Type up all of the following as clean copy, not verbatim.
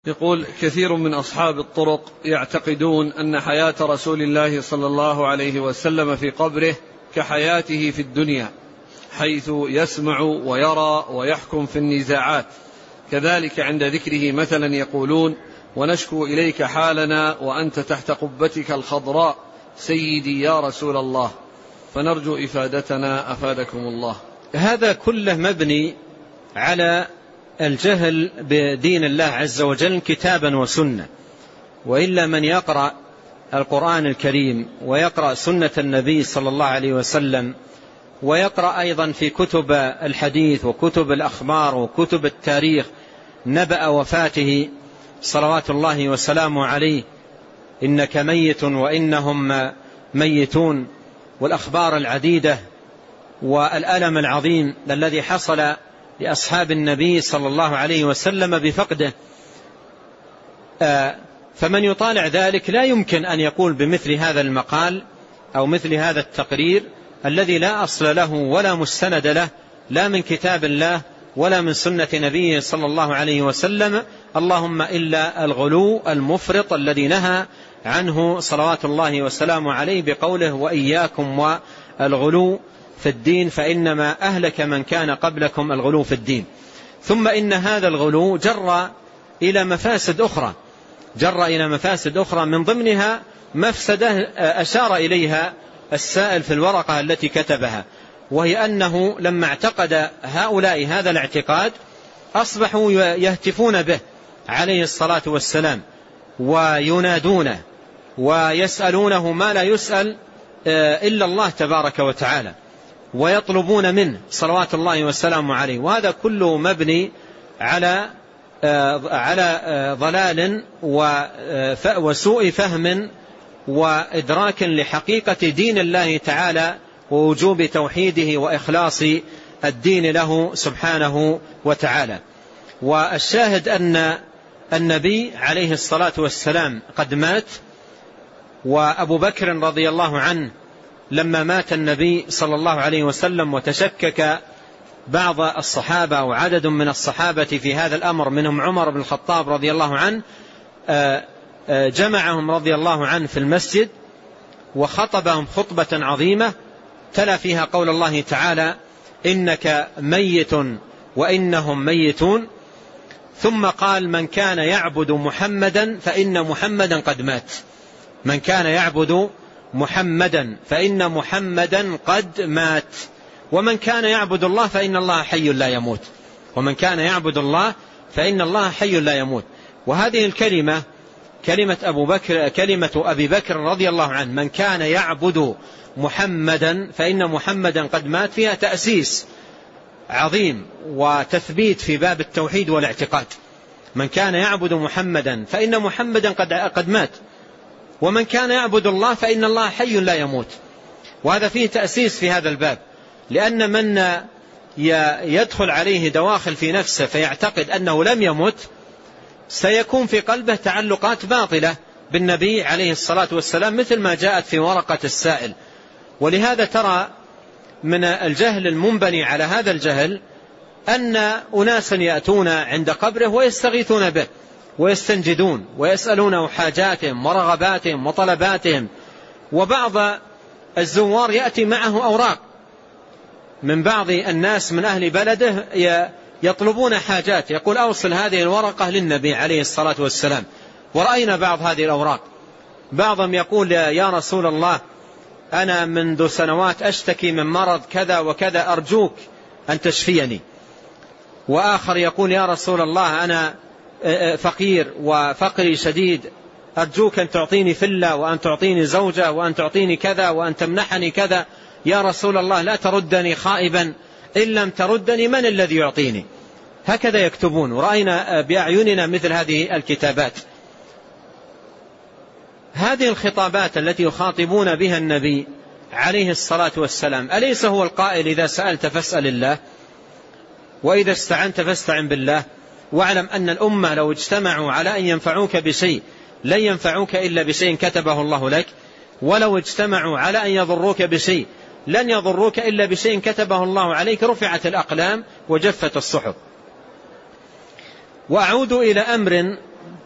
يقول: كثير من أصحاب الطرق يعتقدون أن حياة رسول الله صلى الله عليه وسلم في قبره كحياته في الدنيا، حيث يسمع ويرى ويحكم في النزاعات. كذلك عند ذكره مثلا يقولون: ونشكو إليك حالنا وأنت تحت قبتك الخضراء سيدي يا رسول الله. فنرجو إفادتنا أفادكم الله. هذا كله مبني على الجهل بدين الله عز وجل كتابا وسنة. وإلا من يقرأ القرآن الكريم ويقرأ سنة النبي صلى الله عليه وسلم ويقرأ أيضا في كتب الحديث وكتب الأخبار وكتب التاريخ نبأ وفاته صلوات الله وسلامه عليه: إنك ميت وإنهم ميتون، والأخبار العديدة والألم العظيم الذي حصل لأصحاب النبي صلى الله عليه وسلم بفقده. فمن يطالع ذلك لا يمكن أن يقول بمثل هذا المقال أو مثل هذا التقرير الذي لا أصل له ولا مستند له، لا من كتاب الله ولا من سنة نبيه صلى الله عليه وسلم، اللهم إلا الغلو المفرط الذي نهى عنه صلوات الله وسلامه عليه بقوله: وإياكم والغلو في الدين فإنما أهلك من كان قبلكم الغلو في الدين. ثم إن هذا الغلو جر إلى مفاسد أخرى، من ضمنها مفسدة أشار إليها السائل في الورقة التي كتبها، وهي أنه لما اعتقد هؤلاء هذا الاعتقاد أصبحوا يهتفون به عليه الصلاة والسلام وينادونه ويسألونه ما لا يسأل إلا الله تبارك وتعالى، ويطلبون منه صلوات الله والسلام عليه. وهذا كله مبني على ضلال وسوء فهم وإدراك لحقيقة دين الله تعالى ووجوب توحيده وإخلاص الدين له سبحانه وتعالى. والشاهد أن النبي عليه الصلاة والسلام قد مات، وأبو بكر رضي الله عنه لما مات النبي صلى الله عليه وسلم وتشكك بعض الصحابة وعدد من الصحابة في هذا الأمر، منهم عمر بن الخطاب رضي الله عنه، جمعهم رضي الله عنه في المسجد وخطبهم خطبة عظيمة تلا فيها قول الله تعالى: إنك ميت وإنهم ميتون. ثم قال: من كان يعبد محمدا فإن محمدا قد مات. من كان يعبد محمدا فإن محمدا قد مات، ومن كان يعبد الله فإن الله حي لا يموت. ومن كان يعبد الله فإن الله حي لا يموت. وهذه الكلمة كلمة أبي بكر رضي الله عنه: من كان يعبد محمدا فإن محمدا قد مات، فيها تأسيس عظيم وتثبيت في باب التوحيد والاعتقاد. من كان يعبد محمدا فإن محمدا قد مات، ومن كان يعبد الله فإن الله حي لا يموت. وهذا فيه تأسيس في هذا الباب، لأن من يدخل عليه دواخل في نفسه فيعتقد أنه لم يمت سيكون في قلبه تعلقات باطلة بالنبي عليه الصلاة والسلام، مثل ما جاءت في ورقة السائل. ولهذا ترى من الجهل المنبني على هذا الجهل أن أناسا يأتون عند قبره ويستغيثون به ويستنجدون ويسألونه حاجاتهم ورغباتهم وطلباتهم. وبعض الزوار يأتي معه أوراق من بعض الناس من أهل بلده يطلبون حاجات، يقول: أوصل هذه الورقة للنبي عليه الصلاة والسلام. ورأينا بعض هذه الأوراق، بعضهم يقول: يا رسول الله، أنا منذ سنوات أشتكي من مرض كذا وكذا، أرجوك أن تشفيني. وآخر يقول: يا رسول الله، أنا فقير وفقري شديد، أرجوك أن تعطيني فلة وأن تعطيني زوجة وأن تعطيني كذا وأن تمنحني كذا. يا رسول الله، لا تردني خائبا، إن لم تردني من الذي يعطيني؟ هكذا يكتبون، ورأينا بأعيننا مثل هذه الكتابات. هذه الخطابات التي يخاطبون بها النبي عليه الصلاة والسلام، أليس هو القائل: إذا سألت فاسأل الله، وإذا استعنت فاستعن بالله، واعلم أن الأمة لو اجتمعوا على أن ينفعوك بشيء لن ينفعوك إلا بشيء كتبه الله لك، ولو اجتمعوا على أن يضروك بشيء لن يضروك إلا بشيء كتبه الله عليك، رفعت الأقلام وجفت الصحف. وأعود إلى أمر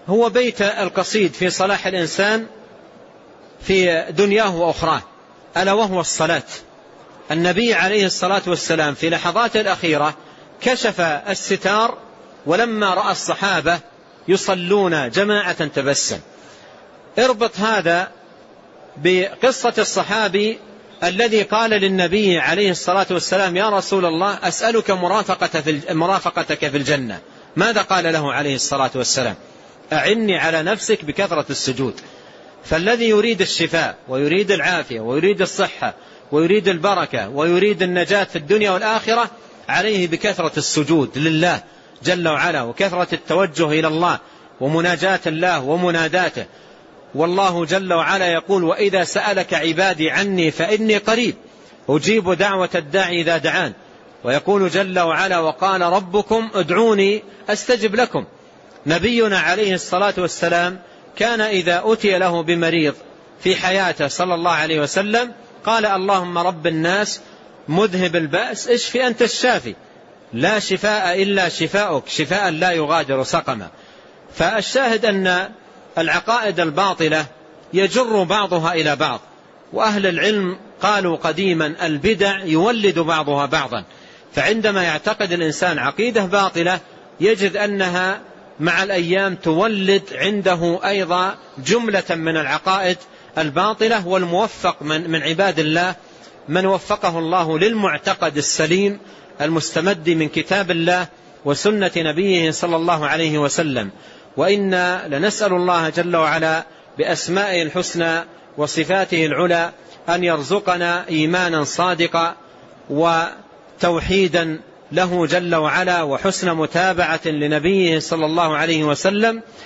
هو بيت القصيد في صلاح الإنسان في دنياه وأخراه، ألا وهو الصلاة. النبي عليه الصلاة والسلام في لحظاته الأخيرة كشف الستار، ولما رأى الصحابة يصلون جماعة تبسم. اربط هذا بقصة الصحابي الذي قال للنبي عليه الصلاة والسلام: يا رسول الله أسألك مرافقتك في الجنة. ماذا قال له عليه الصلاة والسلام؟ أعني على نفسك بكثرة السجود. فالذي يريد الشفاء ويريد العافية ويريد الصحة ويريد البركة ويريد النجاة في الدنيا والآخرة عليه بكثرة السجود لله جل وعلا، وكثرة التوجه إلى الله ومناجاة الله ومناداته. والله جل وعلا يقول: وإذا سألك عبادي عني فإني قريب أجيب دعوة الداعي إذا دعان. ويقول جل وعلا: وقال ربكم ادعوني أستجب لكم. نبينا عليه الصلاة والسلام كان إذا أتي له بمريض في حياته صلى الله عليه وسلم قال: اللهم رب الناس مذهب البأس اشفي أنت الشافي لا شفاء إلا شفاؤك شفاء لا يغادر سقما. فالشاهد أن العقائد الباطلة يجر بعضها إلى بعض، وأهل العلم قالوا قديما: البدع يولد بعضها بعضا. فعندما يعتقد الإنسان عقيدة باطلة يجد أنها مع الأيام تولد عنده أيضا جملة من العقائد الباطلة. والموفق من عباد الله من وفقه الله للمعتقد السليم المستمد من كتاب الله وسنة نبيه صلى الله عليه وسلم. وإنا لنسأل الله جل وعلا بأسمائه الحسنى وصفاته العلى أن يرزقنا إيمانا صادقا وتوحيدا له جل وعلا وحسن متابعة لنبيه صلى الله عليه وسلم،